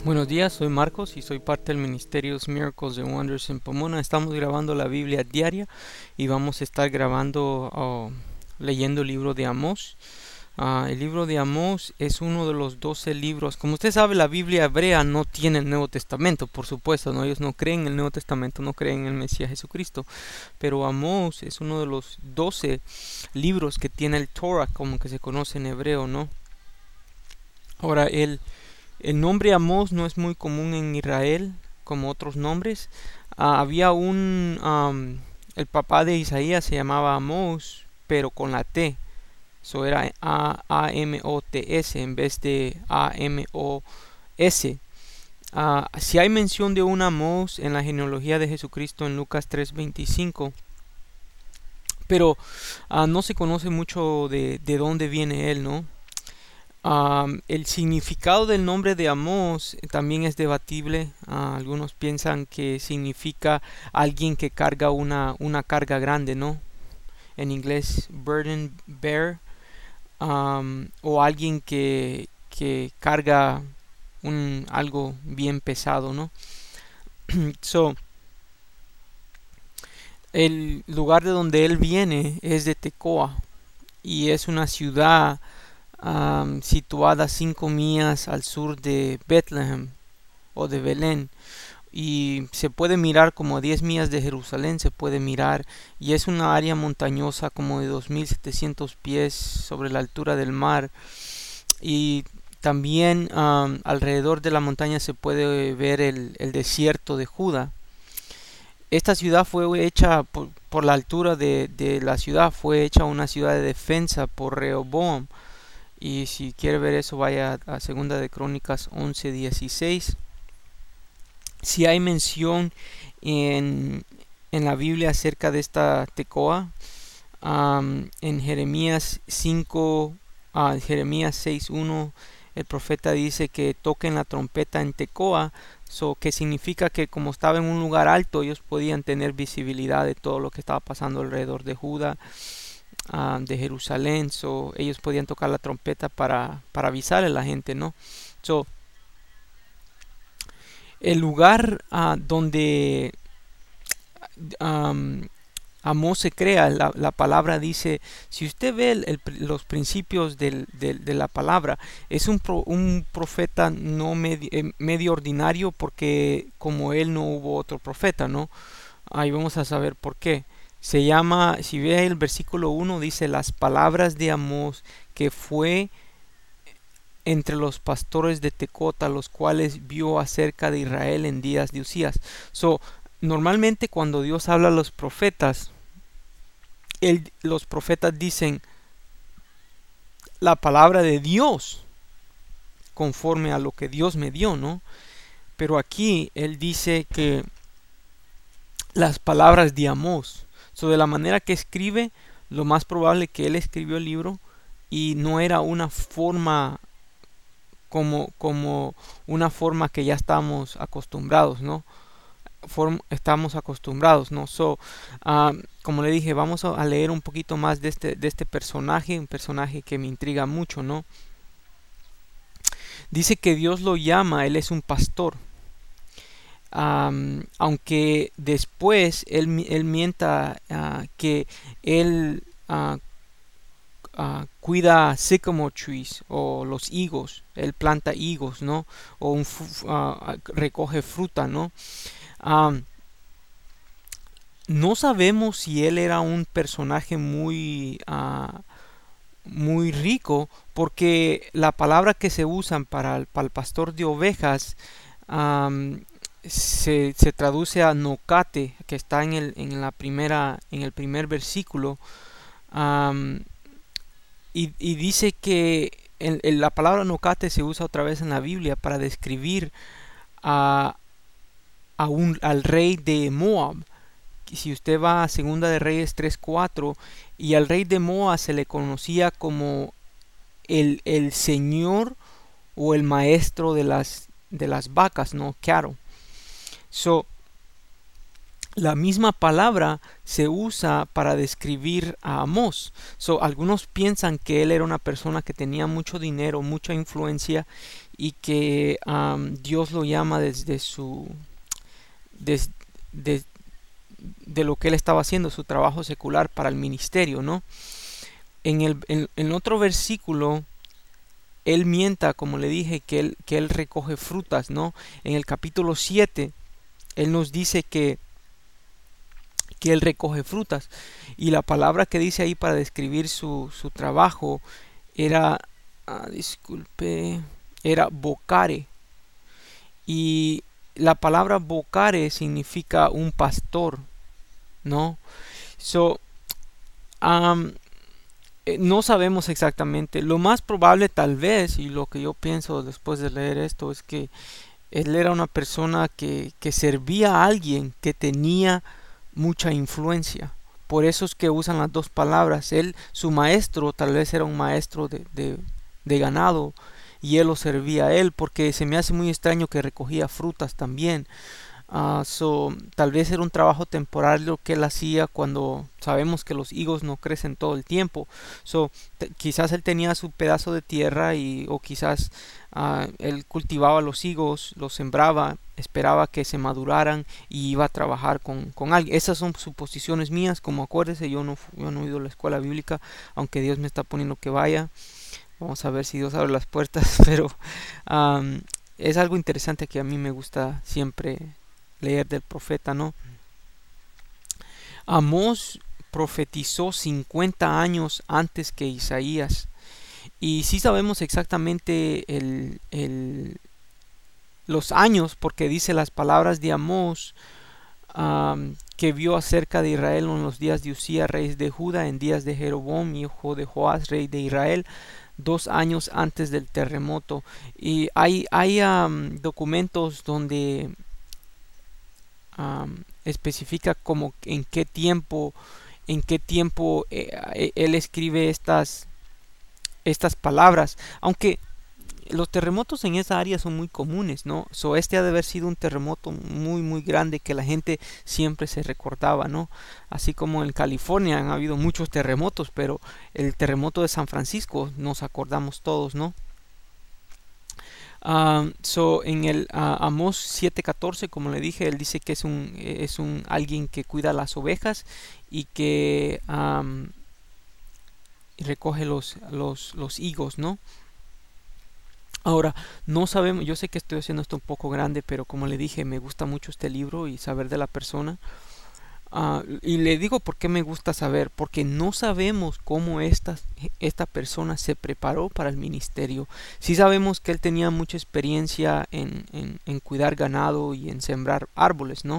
Buenos días, soy Marcos y soy parte del ministerio Miracles and Wonders en Pomona. Estamos grabando la Biblia diaria y vamos a estar leyendo el libro de Amós. El libro de Amós es uno de los 12 libros. Como usted sabe, la Biblia hebrea no tiene el Nuevo Testamento, por supuesto, ¿no? Ellos no creen en el Nuevo Testamento, no creen en el Mesías Jesucristo. Pero Amós es uno de los 12 libros que tiene el Torah, como que se conoce en hebreo, ¿no? Ahora, el nombre Amós no es muy común en Israel como otros nombres. Había el papá de Isaías se llamaba Amós, pero con la T. Eso era Amots en vez de Amos. Si hay mención de un Amós en la genealogía de Jesucristo en Lucas 3:25, pero no se conoce mucho de dónde viene él, ¿no? El significado del nombre de Amós también es debatible. Algunos piensan que significa alguien que carga una carga grande, ¿no? En inglés, burden bear. O alguien que carga algo bien pesado, ¿no? So, el lugar de donde él viene es de Tecoa y es una ciudad situada 5 millas al sur de Bethlehem o de Belén, y se puede mirar como a 10 millas de Jerusalén, se puede mirar, y es una área montañosa como de 2700 pies sobre la altura del mar, y también alrededor de la montaña se puede ver el desierto de Judá. Esta ciudad fue hecha por la altura de la ciudad, fue hecha una ciudad de defensa por Rehoboam. Y si quiere ver eso, vaya a Segunda de Crónicas 11:16. Si hay mención en, en la Biblia acerca de esta Tecoa, en Jeremías 5, Jeremías 6:1, el profeta dice que toquen la trompeta en Tecoa, que significa que como estaba en un lugar alto, ellos podían tener visibilidad de todo lo que estaba pasando alrededor de Judá, de Jerusalén. Ellos podían tocar la trompeta para avisarle a la gente, ¿no? So, el lugar donde um, Amós se crea, la palabra dice, si usted ve los principios de la palabra, es un profeta no medio ordinario, porque como él no hubo otro profeta, ¿no? Ahí vamos a saber por qué. Se llama, si ve el versículo 1, dice las palabras de Amós, que fue entre los pastores de Tecota, los cuales vio acerca de Israel en días de Usías. Normalmente cuando Dios habla a los profetas, los profetas dicen la palabra de Dios conforme a lo que Dios me dio, ¿no? Pero aquí él dice que las palabras de Amós. De la manera que escribe, lo más probable que él escribió el libro y no era una forma como una forma que ya estamos acostumbrados, ¿no? Estamos acostumbrados, ¿no? Como le dije, vamos a leer un poquito más de este personaje, un personaje que me intriga mucho, ¿no? Dice que Dios lo llama, él es un pastor. Aunque después él mienta, que él cuida sycamore trees o los higos, él planta higos, ¿no? O recoge fruta, ¿no? No sabemos si él era un personaje muy rico, porque la palabra que se usan para el pastor de ovejas se traduce a nocate, que está en el primer versículo, y dice que la palabra nocate se usa otra vez en la Biblia para describir a, al rey de Moab. Si usted va a Segunda de Reyes 3:4, y al rey de Moab se le conocía como el señor o el maestro de las vacas, ¿no? Cattle. la misma palabra se usa para describir a Amós. Algunos piensan que él era una persona que tenía mucho dinero, mucha influencia, y que Dios lo llama desde des- de, de lo que él estaba haciendo, su trabajo secular para el ministerio, ¿no? En otro versículo, él mienta, como le dije, que él recoge frutas, ¿no? En el capítulo 7, él nos dice que él recoge frutas. Y la palabra que dice ahí para describir su trabajo era, disculpe, era bocare. Y la palabra bocare significa un pastor, ¿no? So, um, no sabemos exactamente. Lo más probable tal vez, y lo que yo pienso después de leer esto, es que él era una persona que servía a alguien que tenía mucha influencia. Por eso es que usan las dos palabras. Su maestro, tal vez era un maestro de ganado, y él lo servía a él, porque se me hace muy extraño que recogía frutas también. Tal vez era un trabajo temporal lo que él hacía, cuando sabemos que los higos no crecen todo el tiempo. Quizás él tenía su pedazo de tierra, o quizás él cultivaba los higos, los sembraba, esperaba que se maduraran y iba a trabajar con alguien. Esas son suposiciones mías. Como acuérdese, yo no he ido a la escuela bíblica, aunque Dios me está poniendo que vaya. Vamos a ver si Dios abre las puertas, pero es algo interesante que a mí me gusta siempre leer del profeta, ¿no? Amós profetizó 50 años antes que Isaías, y sí sabemos exactamente los años, porque dice las palabras de Amós, que vio acerca de Israel en los días de Usías, rey de Judá, en días de Jeroboam, hijo de Joás, rey de Israel, 2 años antes del terremoto. Y hay documentos donde especifica como en qué tiempo él escribe estas palabras, aunque los terremotos en esa área son muy comunes, ¿no? Este ha de haber sido un terremoto muy muy grande que la gente siempre se recordaba, ¿no? Así como en California han habido muchos terremotos, pero el terremoto de San Francisco nos acordamos todos, ¿no? En el Amós 7:14, como le dije, él dice que es un alguien que cuida las ovejas, y que recoge los higos, ¿no? Ahora, no sabemos, yo sé que estoy haciendo esto un poco grande, pero como le dije, me gusta mucho este libro y saber de la persona. Y le digo por qué me gusta saber, porque no sabemos cómo esta persona se preparó para el ministerio. Sí sabemos que él tenía mucha experiencia en cuidar ganado y en sembrar árboles, ¿no?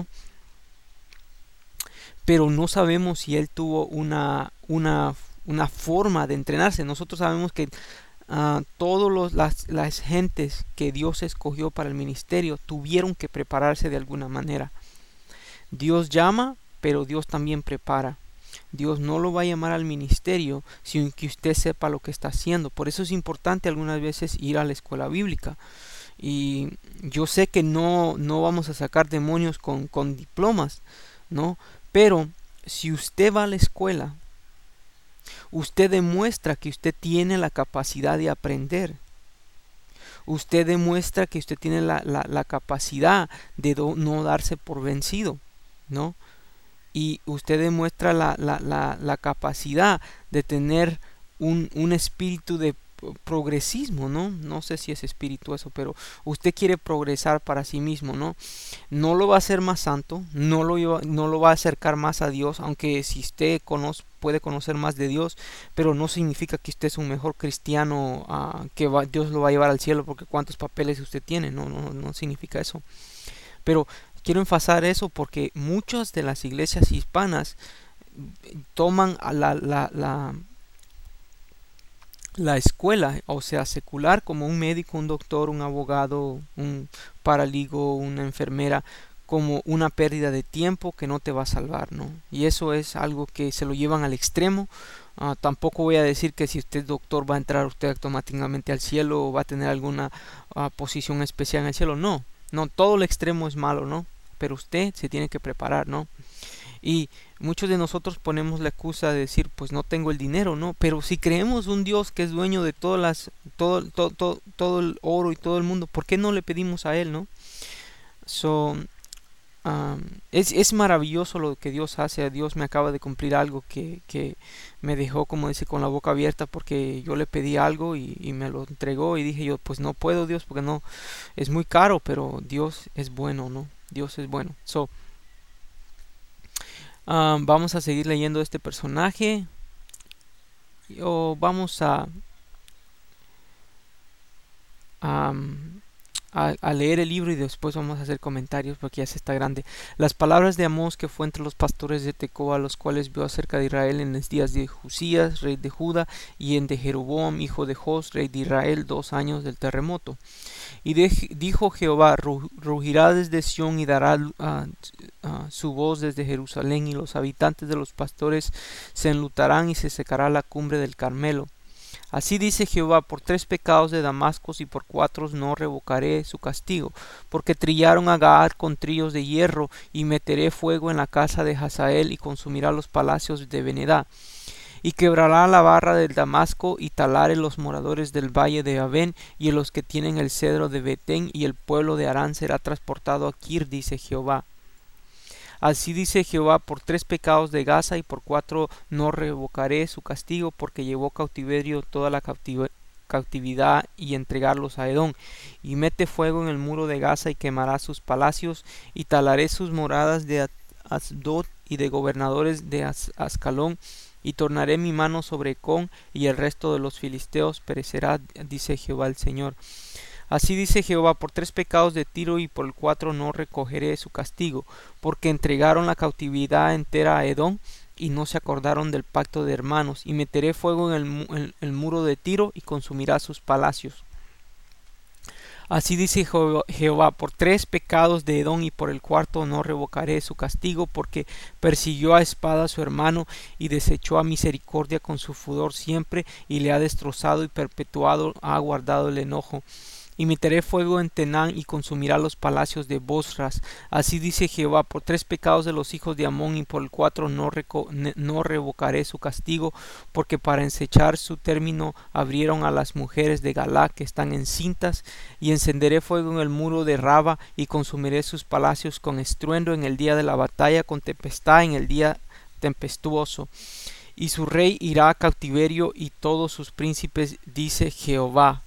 Pero no sabemos si él tuvo una forma de entrenarse. Nosotros sabemos que todas las gentes que Dios escogió para el ministerio tuvieron que prepararse de alguna manera. Dios llama, pero Dios también prepara. Dios no lo va a llamar al ministerio sin que usted sepa lo que está haciendo. Por eso es importante algunas veces ir a la escuela bíblica. Y yo sé que no vamos a sacar demonios con diplomas, ¿no? Pero si usted va a la escuela, usted demuestra que usted tiene la capacidad de aprender. Usted demuestra que usted tiene la capacidad de no darse por vencido, ¿no? Y usted demuestra la capacidad de tener un espíritu de progresismo, ¿no? No sé si es espíritu eso, pero usted quiere progresar para sí mismo, ¿no? No lo va a hacer más santo, no lo va a acercar más a Dios, aunque si usted puede conocer más de Dios, pero no significa que usted es un mejor cristiano, Dios lo va a llevar al cielo porque cuántos papeles usted tiene, no significa eso. Pero quiero enfatizar eso porque muchas de las iglesias hispanas toman a la escuela, o sea, secular, como un médico, un doctor, un abogado, un paraligo, una enfermera, como una pérdida de tiempo que no te va a salvar, ¿no? Y eso es algo que se lo llevan al extremo. Tampoco voy a decir que si usted es doctor va a entrar usted automáticamente al cielo o va a tener alguna posición especial en el cielo. No, todo el extremo es malo, ¿no? Pero usted se tiene que preparar, ¿no? Y muchos de nosotros ponemos la excusa de decir, pues no tengo el dinero, ¿no? Pero si creemos un Dios que es dueño de todo el oro y todo el mundo, ¿por qué no le pedimos a Él, no? So, es maravilloso lo que Dios hace. Dios me acaba de cumplir algo que me dejó, como dice, con la boca abierta, porque yo le pedí algo y me lo entregó, y dije yo, pues no puedo, Dios, porque no, es muy caro, pero Dios es bueno, ¿no? Dios es bueno. So, vamos a seguir leyendo este personaje, o vamos am, a leer el libro y después vamos a hacer comentarios porque ya se está grande. Las palabras de Amós, que fue entre los pastores de Tecoa, los cuales vio acerca de Israel en los días de Josías, rey de Judá, y en de Jeroboam, hijo de Jos, rey de Israel, 2 años del terremoto. Y dijo Jehová: rugirá desde Sión y dará su voz desde Jerusalén, y los habitantes de los pastores se enlutarán, y se secará la cumbre del Carmelo. Así dice Jehová: por 3 pecados de Damasco y por 4 no revocaré su castigo, porque trillaron a Gad con trillos de hierro, y meteré fuego en la casa de Hazael, y consumirá los palacios de Benedá. Y quebrará la barra del Damasco, y talaré los moradores del valle de Abén, y los que tienen el cedro de Betén, y el pueblo de Arán será transportado a Kir, dice Jehová. Así dice Jehová: por 3 pecados de Gaza y por 4 no revocaré su castigo, porque llevó cautiverio toda la cautividad, y entregarlos a Edom. Y mete fuego en el muro de Gaza, y quemará sus palacios, y talaré sus moradas de Asdod y de gobernadores de Ascalón, y tornaré mi mano sobre Con, y el resto de los filisteos perecerá, dice Jehová el Señor. Así dice Jehová: por 3 pecados de Tiro y por el 4 no recogeré su castigo, porque entregaron la cautividad entera a Edom, y no se acordaron del pacto de hermanos. Y meteré fuego en el muro de Tiro, y consumirá sus palacios. Así dice Jehová: por 3 pecados de Edom y por el 4 no revocaré su castigo, porque persiguió a espada a su hermano, y desechó a misericordia con su furor siempre, y le ha destrozado y perpetuado ha guardado el enojo. Y meteré fuego en Tenán, y consumirá los palacios de Bosras. Así dice Jehová: por 3 pecados de los hijos de Amón y por el 4 no revocaré su castigo, porque para ensechar su término abrieron a las mujeres de Galaad que están encintas. Y encenderé fuego en el muro de Raba, y consumiré sus palacios con estruendo en el día de la batalla, con tempestad en el día tempestuoso. Y su rey irá a cautiverio, y todos sus príncipes, dice Jehová.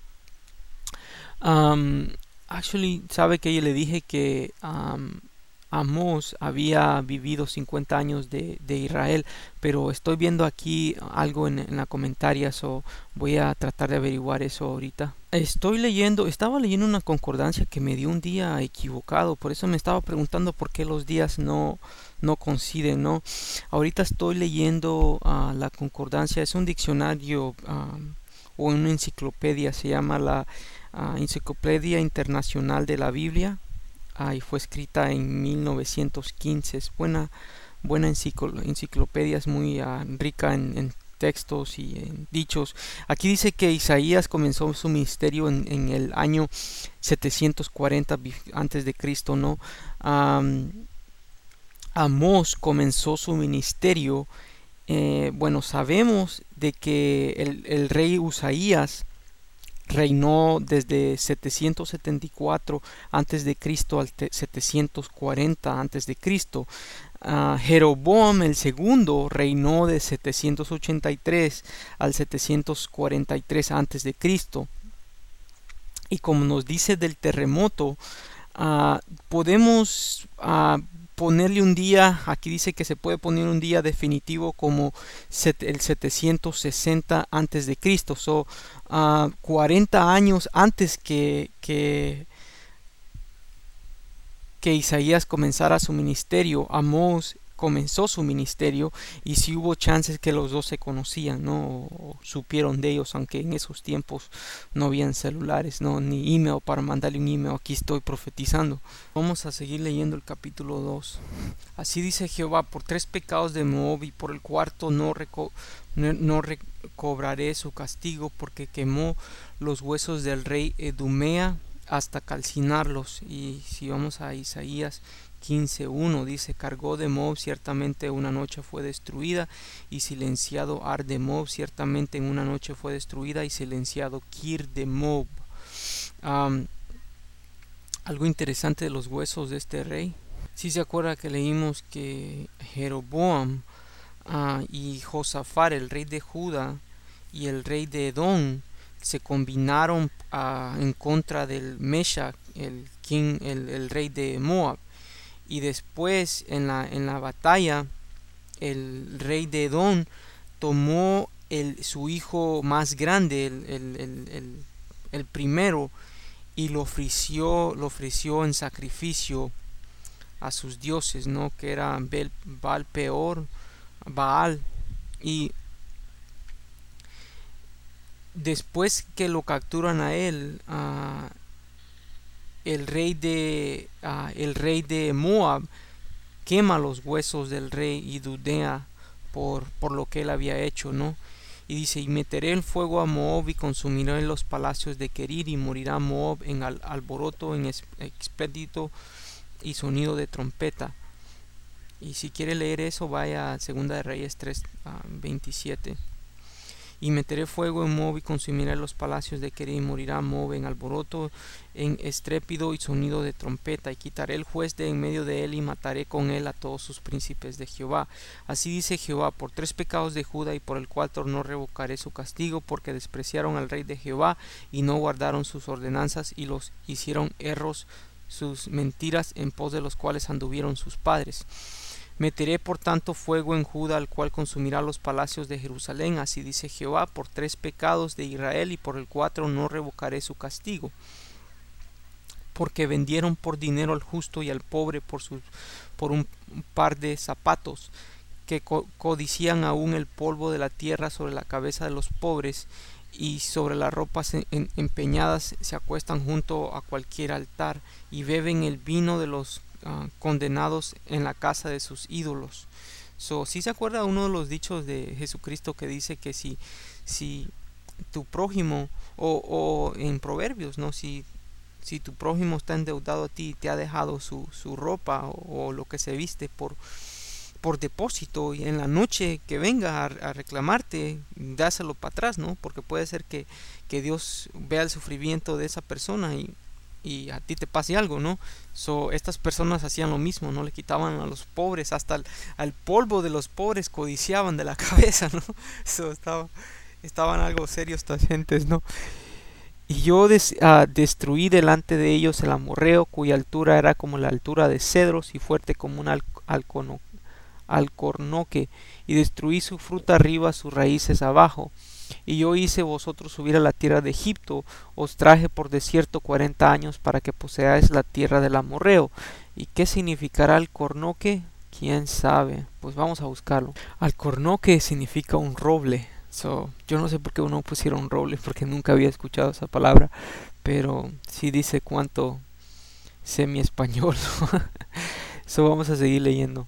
Actually, sabe que yo le dije que Amós había vivido 50 años de Israel, pero estoy viendo aquí algo en la comentaria, so voy a tratar de averiguar eso ahorita. Estaba leyendo una concordancia que me dio un día equivocado, por eso me estaba preguntando por qué los días no coinciden, ¿no? Ahorita estoy leyendo la concordancia, es un diccionario o una enciclopedia, se llama la Enciclopedia Internacional de la Biblia, y fue escrita en 1915. Es buena enciclopedia, es muy rica en textos y en dichos. Aquí dice que Isaías comenzó su ministerio en el año 740 antes de Cristo, ¿no? Amós comenzó su ministerio. Bueno, sabemos de que el rey Usaías reinó desde 774 antes de Cristo al 740 antes de Cristo. Jeroboam el segundo reinó de 783 al 743 antes de Cristo. Y como nos dice del terremoto, podemos ponerle un día, aquí dice que se puede poner un día definitivo como el 760 antes de Cristo, 40 años antes que Isaías comenzara su ministerio. Amós comenzó su ministerio, y si hubo chances que los dos se conocían, ¿no? O supieron de ellos, aunque en esos tiempos no habían celulares, ¿no? Ni email para mandarle un email. Aquí estoy profetizando. Vamos a seguir leyendo el capítulo 2. Así dice Jehová: por 3 pecados de Moab y por el 4 no recobraré su castigo, porque quemó los huesos del rey Edumea hasta calcinarlos. Y si vamos a Isaías 15:1 dice: cargó de Moab, ciertamente una noche fue destruida, y silenciado Ar de Moab, ciertamente en una noche fue destruida, y silenciado Kir de Moab. Algo interesante de los huesos de este rey. Si se acuerda que leímos que Jeroboam y Josafat, el rey de Judá, y el rey de Edom se combinaron en contra del Meshach, el rey de Moab. Y después en la batalla, el rey de Edom tomó su hijo más grande, el primero, y lo ofreció en sacrificio a sus dioses, ¿no? Que eran Baal. Y después que lo capturan a él, el rey de Moab quema los huesos del rey y dudea por lo que él había hecho, ¿no? Y dice: y meteré el fuego a Moab y consumiré los palacios de Kerir, y morirá Moab en alboroto, en expédito y sonido de trompeta. Y si quiere leer eso, vaya a 2 de Reyes 3:27. Y meteré fuego en Moab y consumiré los palacios de Kerir, y morirá Moab en alboroto, en estrépito y sonido de trompeta. Y quitaré el juez de en medio de él, y mataré con él a todos sus príncipes de Jehová. Así dice Jehová: por 3 pecados de Judá, y por el 4 no revocaré su castigo, porque despreciaron al rey de Jehová, y no guardaron sus ordenanzas, y los hicieron erros sus mentiras, en pos de los cuales anduvieron sus padres. Meteré por tanto fuego en Judá, al cual consumirá los palacios de Jerusalén. Así dice Jehová: por 3 pecados de Israel, y por el 4 no revocaré su castigo. Porque vendieron por dinero al justo y al pobre por un par de zapatos, que codician aún el polvo de la tierra sobre la cabeza de los pobres, y sobre las ropas empeñadas se acuestan junto a cualquier altar, y beben el vino de los condenados en la casa de sus ídolos. Si se acuerda uno de los dichos de Jesucristo que dice que si tu prójimo, o en Proverbios, ¿no? Si tu prójimo está endeudado a ti y te ha dejado su ropa o lo que se viste por depósito, y en la noche que venga a reclamarte, dáselo para atrás, ¿no? Porque puede ser que Dios vea el sufrimiento de esa persona y a ti te pase algo, ¿no? Estas personas hacían lo mismo, ¿no? Le quitaban a los pobres, hasta al polvo de los pobres codiciaban de la cabeza, ¿no? Estaban algo serios estas gentes, ¿no? Y yo destruí delante de ellos el amorreo, cuya altura era como la altura de cedros, y fuerte como un alcornoque, y destruí su fruta arriba, sus raíces abajo. Y yo hice vosotros subir a la tierra de Egipto, os traje por desierto 40 años para que poseáis la tierra del amorreo. ¿Y qué significará alcornoque? ¿Quién sabe? Pues vamos a buscarlo. Alcornoque significa un roble. Yo no sé por qué uno pusiera un roble, porque nunca había escuchado esa palabra, pero sí dice cuánto sé mi español. Vamos a seguir leyendo.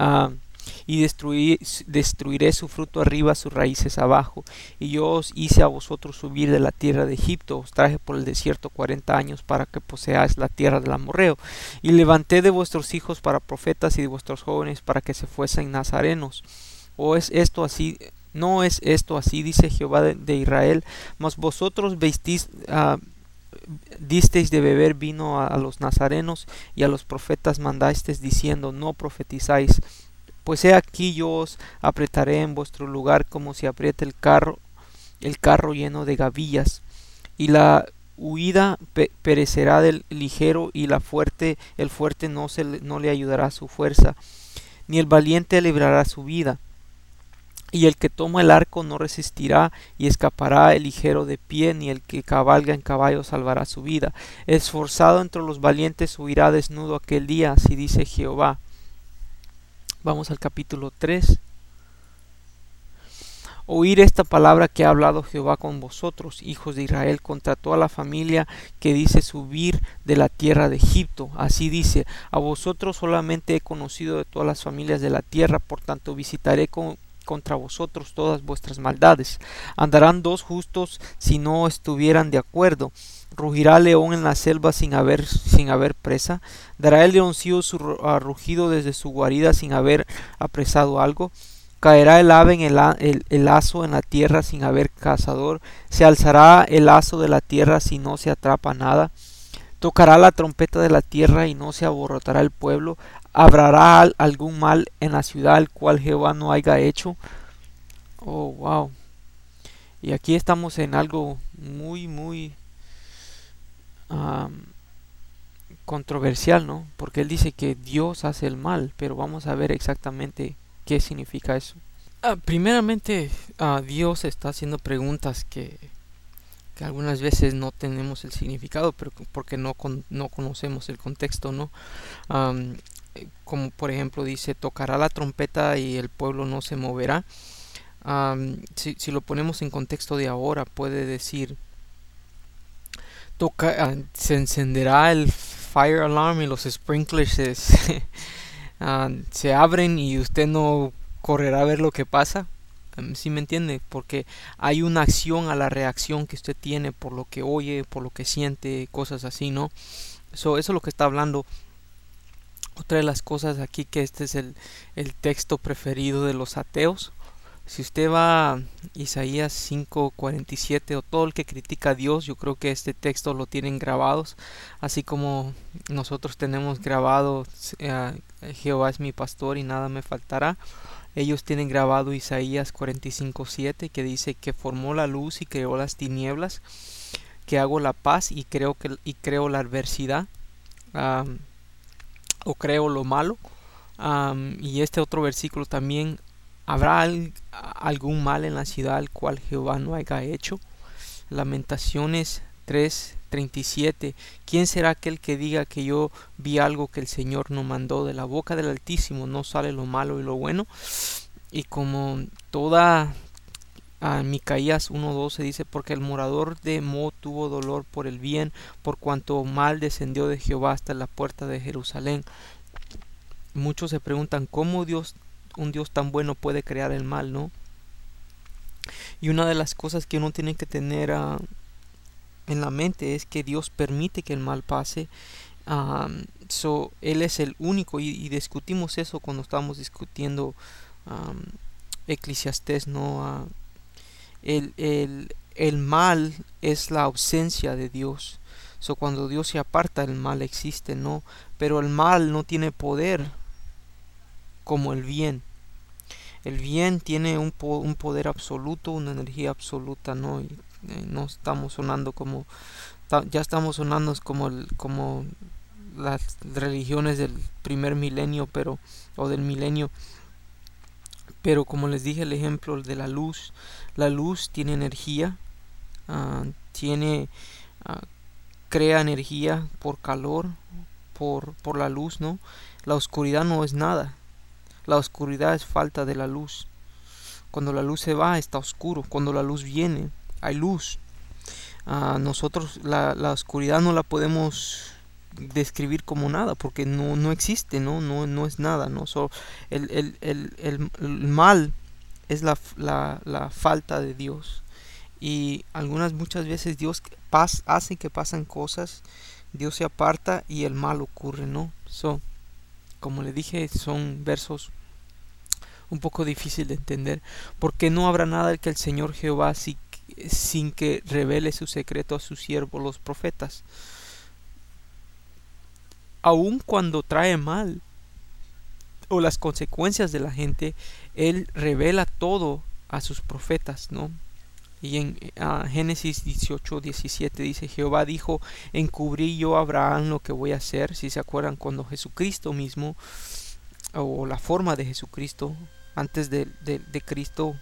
Y destruiré su fruto arriba, sus raíces abajo. Y yo os hice a vosotros subir de la tierra de Egipto, os traje por el desierto 40 años para que poseáis la tierra del amorreo. Y levanté de vuestros hijos para profetas, y de vuestros jóvenes para que se fuesen nazarenos. ¿O es esto así? No es esto así, dice Jehová de Israel. Mas vosotros disteis de beber vino a los nazarenos, y a los profetas mandasteis diciendo: no profetizáis. Pues he aquí, yo os apretaré en vuestro lugar como se aprieta el carro lleno de gavillas, y la huida perecerá del ligero, y el fuerte no le ayudará su fuerza, ni el valiente librará su vida. Y el que toma el arco no resistirá, y escapará el ligero de pie, ni el que cabalga en caballo salvará su vida. Esforzado entre los valientes huirá desnudo aquel día, así dice Jehová. Vamos al capítulo 3. Oír esta palabra que ha hablado Jehová con vosotros, hijos de Israel, contra toda la familia que dice subir de la tierra de Egipto. Así dice: a vosotros solamente he conocido de todas las familias de la tierra, por tanto visitaré contra vosotros todas vuestras maldades. Andarán 2 justos si no estuvieran de acuerdo, Rugirá león en la selva sin haber presa. Dará el leoncillo su rugido desde su guarida sin haber apresado algo. Caerá el ave en el lazo en la tierra sin haber cazador. Se alzará el lazo de la tierra si no se atrapa nada. Tocará la trompeta de la tierra y no se aborrotará el pueblo. Habrá algún mal en la ciudad el cual Jehová no haya hecho. Oh, wow. Y aquí estamos en algo muy, muy um, controversial, ¿no? Porque él dice que Dios hace el mal, pero vamos a ver exactamente qué significa eso. Primeramente, Dios está haciendo preguntas que algunas veces no tenemos el significado, pero porque no conocemos el contexto, ¿no? Um, Como por ejemplo dice, tocará la trompeta y el pueblo no se moverá. Si lo ponemos en contexto de ahora, puede decir, se encenderá el fire alarm y los sprinklers se abren y usted no correrá a ver lo que pasa. ¿Sí me entiende? Porque hay una acción a la reacción que usted tiene por lo que oye, por lo que siente, cosas así, ¿no? Eso es lo que está hablando. Otra de las cosas aquí, que este es el texto preferido de los ateos. Si usted va a Isaías 5:47, o todo el que critica a Dios, yo creo que este texto lo tienen grabados, así como nosotros tenemos grabado Jehová es mi pastor y nada me faltará. Ellos tienen grabado Isaías 45:7, que dice que formó la luz y creó las tinieblas, que hago la paz y creo la adversidad, o creo lo malo. Y este otro versículo también, ¿habrá algún mal en la ciudad al cual Jehová no haya hecho? Lamentaciones 3:37. ¿Quién será aquel que diga que yo vi algo que el Señor no mandó? De la boca del Altísimo no sale lo malo y lo bueno. Y como toda Micaías 1:12 dice, porque el morador de Mo tuvo dolor por el bien, por cuanto mal descendió de Jehová hasta la puerta de Jerusalén. Muchos se preguntan cómo un Dios tan bueno puede crear el mal, ¿no? Y una de las cosas que uno tiene que tener en la mente es que Dios permite que el mal pase. Él es el único, y discutimos eso cuando estábamos discutiendo Eclesiastés, ¿no? El mal es la ausencia de Dios. Cuando Dios se aparta, el mal existe, ¿no? Pero el mal no tiene poder como el bien. El bien tiene un poder absoluto, una energía absoluta, ¿no? Y no estamos sonando ya estamos sonando como las religiones del primer milenio, o del milenio. Pero como les dije, el ejemplo de la luz tiene energía, tiene crea energía por calor, por la luz, ¿no? La oscuridad no es nada. La oscuridad es falta de la luz. Cuando la luz se va, está oscuro. Cuando la luz viene, hay luz. Nosotros la oscuridad no la podemos describir como nada, porque no existe, no es nada, ¿no? El mal es la falta de Dios. Y muchas veces Dios hace que pasan cosas, Dios se aparta y el mal ocurre, ¿no? Como le dije, son versos un poco difícil de entender, porque no habrá nada que el Señor Jehová sin que revele su secreto a sus siervos los profetas. Aun cuando trae mal o las consecuencias de la gente, Él revela todo a sus profetas, ¿no? Y en Génesis 18:17 dice, Jehová dijo, encubrí yo a Abraham lo que voy a hacer. Si se acuerdan, cuando Jesucristo mismo, o la forma de Jesucristo antes de Cristo,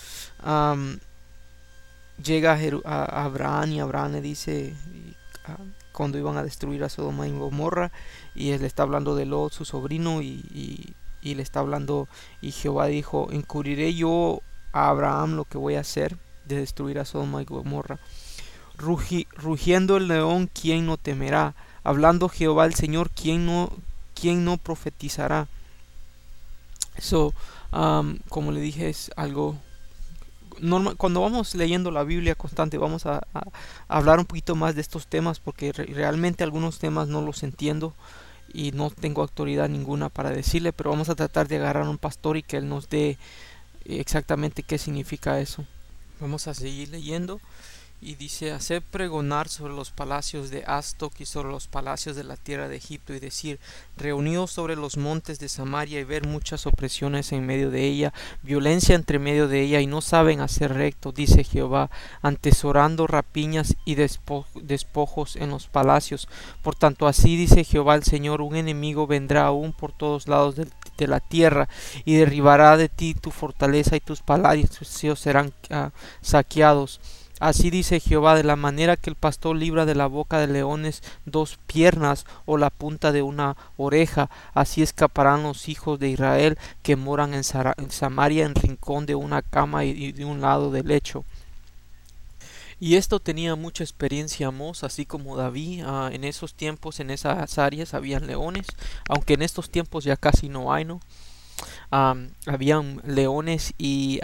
llega a Abraham, y Abraham le dice, cuando iban a destruir a Sodoma y Gomorra, y él le está hablando de Lot, su sobrino, y le está hablando, y Jehová dijo, encubriré yo a Abraham lo que voy a hacer de destruir a Sodoma y Gomorra. Rugiendo el león, ¿quién no temerá? Hablando Jehová el Señor, ¿quién no profetizará? Como le dije, es algo Cuando vamos leyendo la Biblia constante vamos a hablar un poquito más de estos temas porque realmente algunos temas no los entiendo y no tengo autoridad ninguna para decirle, pero vamos a tratar de agarrar a un pastor y que él nos dé exactamente qué significa eso. Vamos a seguir leyendo. Y dice: hacer pregonar sobre los palacios de Astok y sobre los palacios de la tierra de Egipto, y decir: reunidos sobre los montes de Samaria, y ver muchas opresiones en medio de ella, violencia entre medio de ella, y no saben hacer recto, dice Jehová, atesorando rapiñas y despojos en los palacios. Por tanto, así dice Jehová el Señor: un enemigo vendrá aún por todos lados de la tierra, y derribará de ti tu fortaleza, y tus palacios serán saqueados. Así dice Jehová: de la manera que el pastor libra de la boca de leones dos piernas o la punta de una oreja, así escaparán los hijos de Israel que moran en Samaria, en rincón de una cama y de un lado del lecho. Y esto tenía mucha experiencia Amós, así como David. En esos tiempos, en esas áreas, habían leones, aunque en estos tiempos ya casi no hay, ¿no? Habían leones y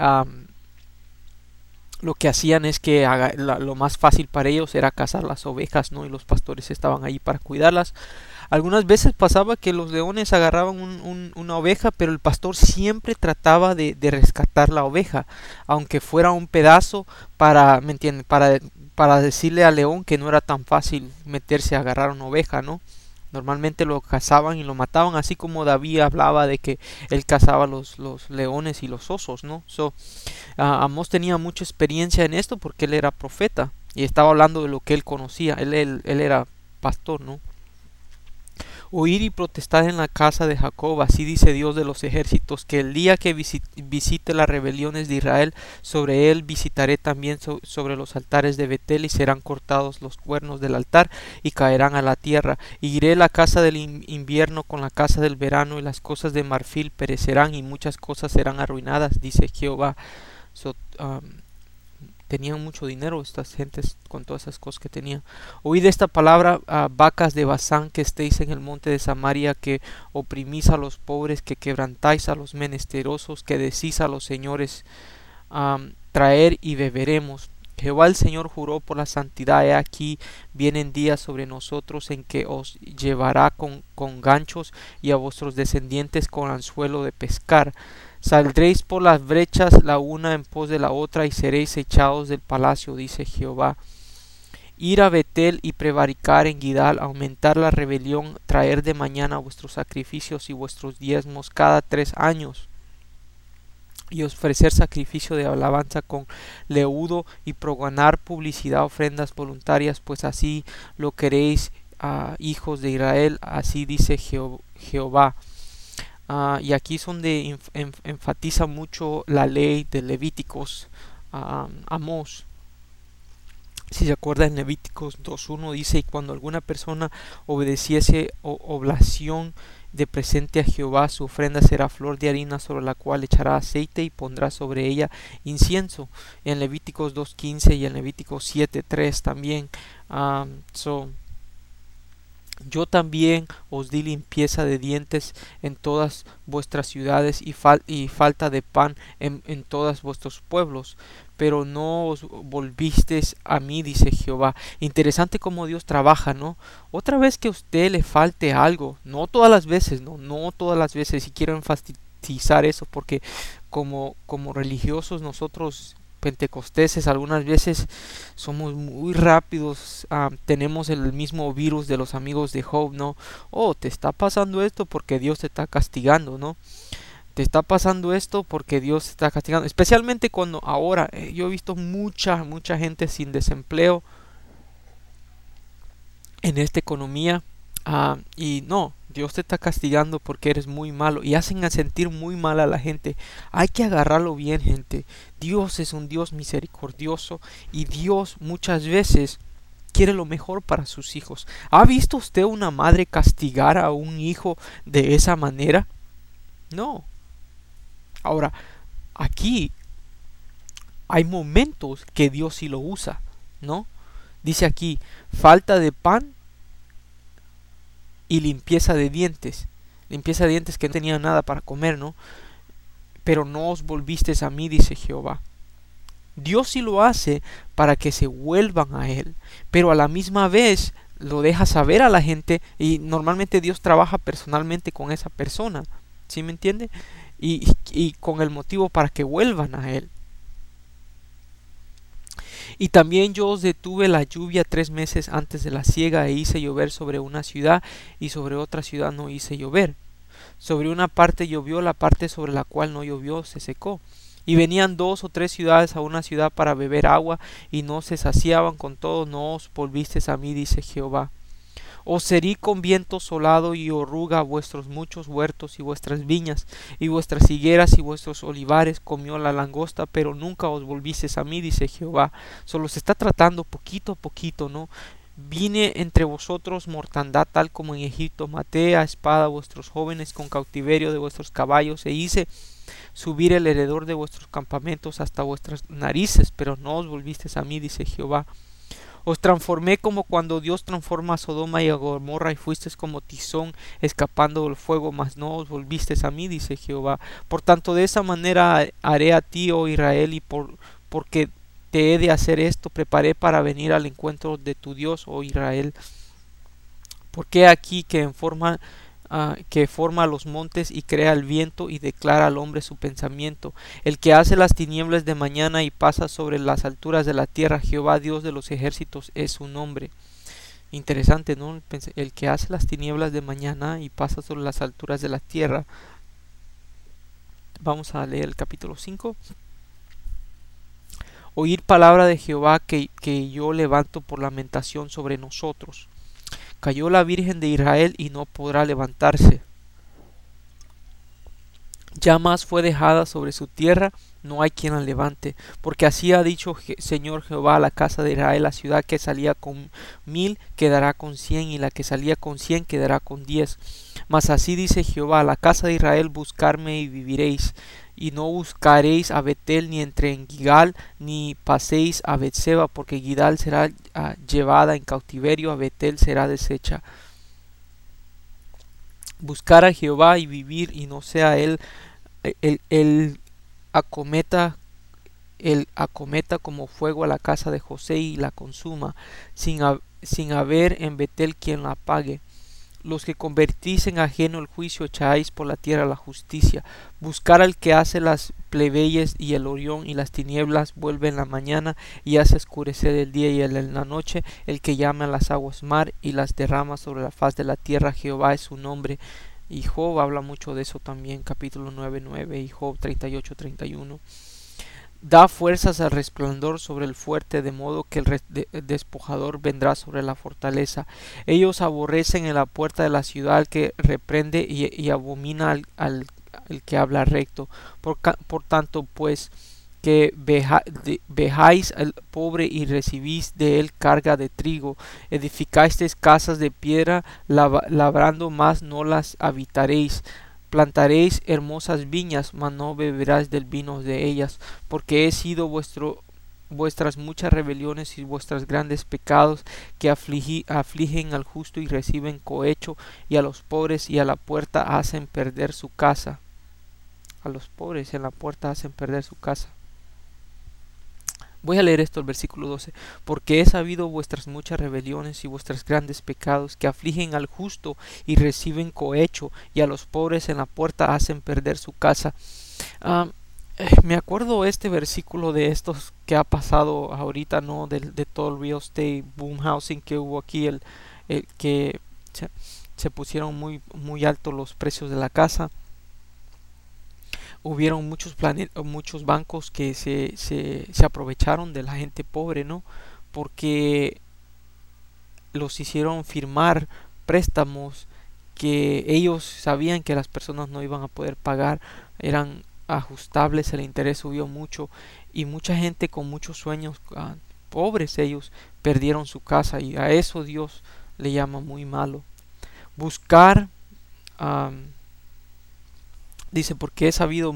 lo que hacían es que lo más fácil para ellos era cazar las ovejas, ¿no? Y los pastores estaban ahí para cuidarlas. Algunas veces pasaba que los leones agarraban una oveja, pero el pastor siempre trataba de rescatar la oveja, aunque fuera un pedazo, ¿me entienden? Para decirle al león que no era tan fácil meterse a agarrar una oveja, ¿no? Normalmente lo cazaban y lo mataban, así como David hablaba de que él cazaba los leones y los osos, ¿no? Amós tenía mucha experiencia en esto porque él era profeta y estaba hablando de lo que él conocía. Él era pastor, ¿no? Oír y protestar en la casa de Jacob, así dice Dios de los ejércitos, que el día que visite las rebeliones de Israel, sobre él visitaré también sobre los altares de Betel, y serán cortados los cuernos del altar y caerán a la tierra. Y iré la casa del invierno con la casa del verano, y las cosas de marfil perecerán y muchas cosas serán arruinadas, dice Jehová. Tenían mucho dinero estas gentes con todas esas cosas que tenían. Oíd esta palabra, vacas de Basán, que estéis en el monte de Samaria, que oprimís a los pobres, que quebrantáis a los menesterosos, que decís a los señores, traer y beberemos. Jehová el Señor juró por la santidad: he aquí vienen días sobre nosotros en que os llevará con ganchos, y a vuestros descendientes con anzuelo de pescar. Saldréis por las brechas la una en pos de la otra, y seréis echados del palacio, dice Jehová. Ir a Betel y prevaricar en Gidal, aumentar la rebelión, traer de mañana vuestros sacrificios y vuestros diezmos cada 3 años, y ofrecer sacrificio de alabanza con leudo, y proganar publicidad, ofrendas voluntarias, pues así lo queréis, hijos de Israel, así dice Jehová. Y aquí es donde enfatiza mucho la ley de Levíticos. Amós, si se acuerda, en Levíticos 2.1 dice: y cuando alguna persona obedeciese oblación de presente a Jehová, su ofrenda será flor de harina, sobre la cual echará aceite y pondrá sobre ella incienso. En Levíticos 2.15 y en Levíticos 7.3 también. Yo también os di limpieza de dientes en todas vuestras ciudades, y falta de pan en todos vuestros pueblos, pero no os volvisteis a mí, dice Jehová. Interesante cómo Dios trabaja, ¿no? Otra vez que a usted le falte algo, no todas las veces, no todas las veces, y quiero enfatizar eso porque como religiosos nosotros pentecosteses algunas veces somos muy rápidos, tenemos el mismo virus de los amigos de Job, ¿no? Oh, te está pasando esto porque Dios te está castigando, ¿no? Te está pasando esto porque Dios te está castigando, especialmente cuando ahora yo he visto mucha gente sin desempleo en esta economía. Y no, Dios te está castigando porque eres muy malo, y hacen a sentir muy mal a la gente. Hay que agarrarlo bien, gente. Dios es un Dios misericordioso, y Dios muchas veces quiere lo mejor para sus hijos. ¿Ha visto usted una madre castigar a un hijo de esa manera? No. Ahora, aquí hay momentos que Dios sí lo usa, ¿no? Dice aquí: falta de pan y limpieza de dientes. Limpieza de dientes, que no tenía nada para comer, ¿no? Pero no os volvisteis a mí, dice Jehová. Dios sí lo hace para que se vuelvan a Él, pero a la misma vez lo deja saber a la gente y normalmente Dios trabaja personalmente con esa persona, ¿sí me entiende? Y con el motivo para que vuelvan a Él. Y también yo os detuve la lluvia 3 meses antes de la siega e hice llover sobre una ciudad y sobre otra ciudad no hice llover. Sobre una parte llovió, la parte sobre la cual no llovió se secó. Y venían 2 o 3 ciudades a una ciudad para beber agua y no se saciaban, con todo no os volvisteis a mí, dice Jehová. Os herí con viento solado y oruga vuestros muchos huertos y vuestras viñas y vuestras higueras y vuestros olivares comió la langosta, pero nunca os volvisteis a mí, dice Jehová. Solo se está tratando poquito a poquito, ¿no? Vine entre vosotros mortandad tal como en Egipto, maté a espada a vuestros jóvenes con cautiverio de vuestros caballos e hice subir el heredor de vuestros campamentos hasta vuestras narices, pero no os volvisteis a mí, dice Jehová. Os transformé como cuando Dios transforma a Sodoma y a Gomorra y fuisteis como tizón escapando del fuego, mas no os volvisteis a mí, dice Jehová. Por tanto, de esa manera haré a ti, oh Israel, y porque te he de hacer esto, preparé para venir al encuentro de tu Dios, oh Israel. Porque aquí que forma los montes y crea el viento y declara al hombre su pensamiento, el que hace las tinieblas de mañana y pasa sobre las alturas de la tierra, Jehová Dios de los ejércitos es su nombre. Interesante, ¿no? El que hace las tinieblas de mañana y pasa sobre las alturas de la tierra. Vamos a leer el capítulo 5. Oír palabra de Jehová que yo levanto por lamentación sobre nosotros. Cayó la Virgen de Israel y no podrá levantarse. Ya más fue dejada sobre su tierra, no hay quien la levante. Porque así ha dicho Señor Jehová a la casa de Israel, la ciudad que salía con 1000 quedará con 100 y la que salía con 100 quedará con 10. Mas así dice Jehová, a la casa de Israel buscarme y viviréis. Y no buscaréis a Betel ni entre en Gigal, ni paséis a Betseba, porque Gidal será llevada en cautiverio, a Betel será deshecha. Buscar a Jehová y vivir, y no sea él el acometa como fuego a la casa de José y la consuma, sin haber en Betel quien la apague. Los que convertís en ajeno el juicio echáis por la tierra la justicia. Buscar al que hace las plebeyes y el orión y las tinieblas vuelve en la mañana y hace oscurecer el día y en la noche, el que llama a las aguas mar y las derrama sobre la faz de la tierra, Jehová es su nombre. Y Job habla mucho de eso también, capítulo 9:9 y Job 38:31. Da fuerzas al resplandor sobre el fuerte, de modo que el despojador vendrá sobre la fortaleza. Ellos aborrecen en la puerta de la ciudad al que reprende y abomina al que habla recto. Por tanto, pues, que vejáis al pobre y recibís de él carga de trigo, edificasteis casas de piedra, labrando mas no las habitaréis. Plantaréis hermosas viñas, mas no beberás del vino de ellas, porque he sido vuestras muchas rebeliones y vuestros grandes pecados que afligen al justo y reciben cohecho, y a los pobres y a la puerta hacen perder su casa. A los pobres en la puerta hacen perder su casa. Voy a leer esto, el versículo 12. Porque he sabido vuestras muchas rebeliones y vuestros grandes pecados, que afligen al justo y reciben cohecho, y a los pobres en la puerta hacen perder su casa. Me acuerdo este versículo de estos que ha pasado ahorita, ¿no? De todo el real estate boom housing que hubo aquí, el que se pusieron muy altos los precios de la casa. Hubieron muchos bancos que se aprovecharon de la gente pobre, ¿no? Porque los hicieron firmar préstamos que ellos sabían que las personas no iban a poder pagar, eran ajustables, el interés subió mucho y mucha gente con muchos sueños, pobres ellos, perdieron su casa, y a eso Dios le llama muy malo. Buscar dice, porque he sabido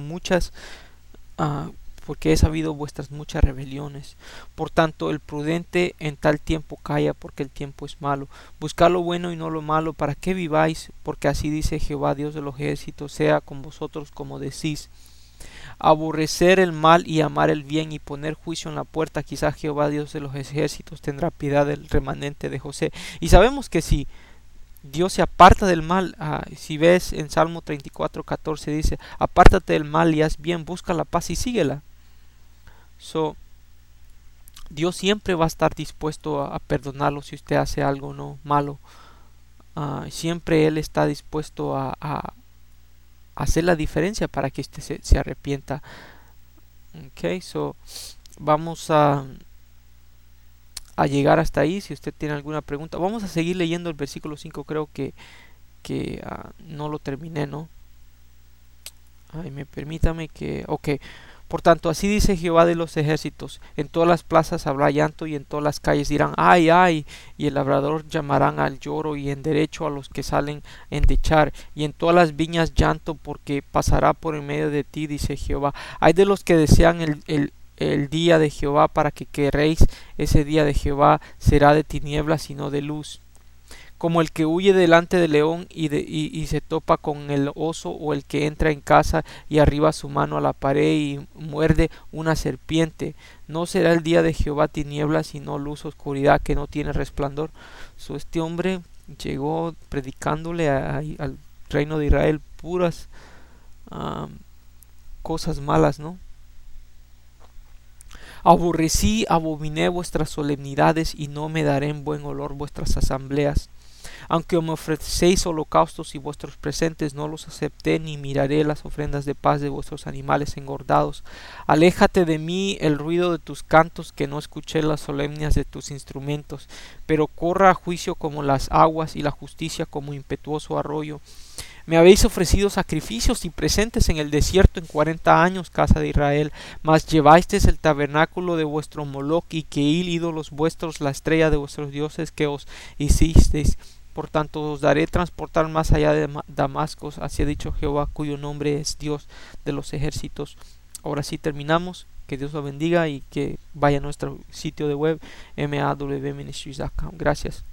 vuestras muchas rebeliones. Por tanto, el prudente en tal tiempo calla, porque el tiempo es malo. Buscad lo bueno y no lo malo, para que viváis, porque así dice Jehová, Dios de los ejércitos, sea con vosotros como decís. aborrecer el mal y amar el bien y poner juicio en la puerta, quizás Jehová Dios de los ejércitos tendrá piedad del remanente de José. Y sabemos que si Dios se aparta del mal, si ves en Salmo 34:14 dice, apártate del mal y haz bien, busca la paz y síguela. So, Dios siempre va a estar dispuesto a perdonarlo si usted hace algo no malo. Siempre Él está dispuesto a hacer la diferencia para que usted se arrepienta. Ok, so vamos a llegar hasta ahí. Si usted tiene alguna pregunta, vamos a seguir leyendo el versículo 5. Creo que no lo terminé, ¿no? Ay, permítame que... Ok. Por tanto, así dice Jehová de los ejércitos, en todas las plazas habrá llanto y en todas las calles dirán, ay, ay, y el labrador llamarán al lloro y en derecho a los que salen a endechar, y en todas las viñas llanto porque pasará por en medio de ti, dice Jehová. Hay de los que desean el día de Jehová para que querréis, ese día de Jehová será de tinieblas y no de luz. Como el que huye delante del león y se topa con el oso, o el que entra en casa y arriba su mano a la pared y muerde una serpiente. No será el día de Jehová tinieblas, sino luz, oscuridad que no tiene resplandor. Este hombre llegó predicándole al reino de Israel puras cosas malas, ¿no? Aborrecí, abominé vuestras solemnidades y no me daré en buen olor vuestras asambleas. Aunque me ofrecéis holocaustos y vuestros presentes, no los acepté, ni miraré las ofrendas de paz de vuestros animales engordados. Aléjate de mí el ruido de tus cantos, que no escuché las solemnias de tus instrumentos. Pero corra a juicio como las aguas, y la justicia como impetuoso arroyo. Me habéis ofrecido sacrificios y presentes en el desierto en 40 años, casa de Israel, mas llevasteis el tabernáculo de vuestro Moloc y Keil, ídolos vuestros, la estrella de vuestros dioses que os hicisteis. Por tanto os daré transportar más allá de Damasco, así ha dicho Jehová, cuyo nombre es Dios de los ejércitos. Ahora sí terminamos. Que Dios lo bendiga y que vaya a nuestro sitio de web mawministries.com. Gracias.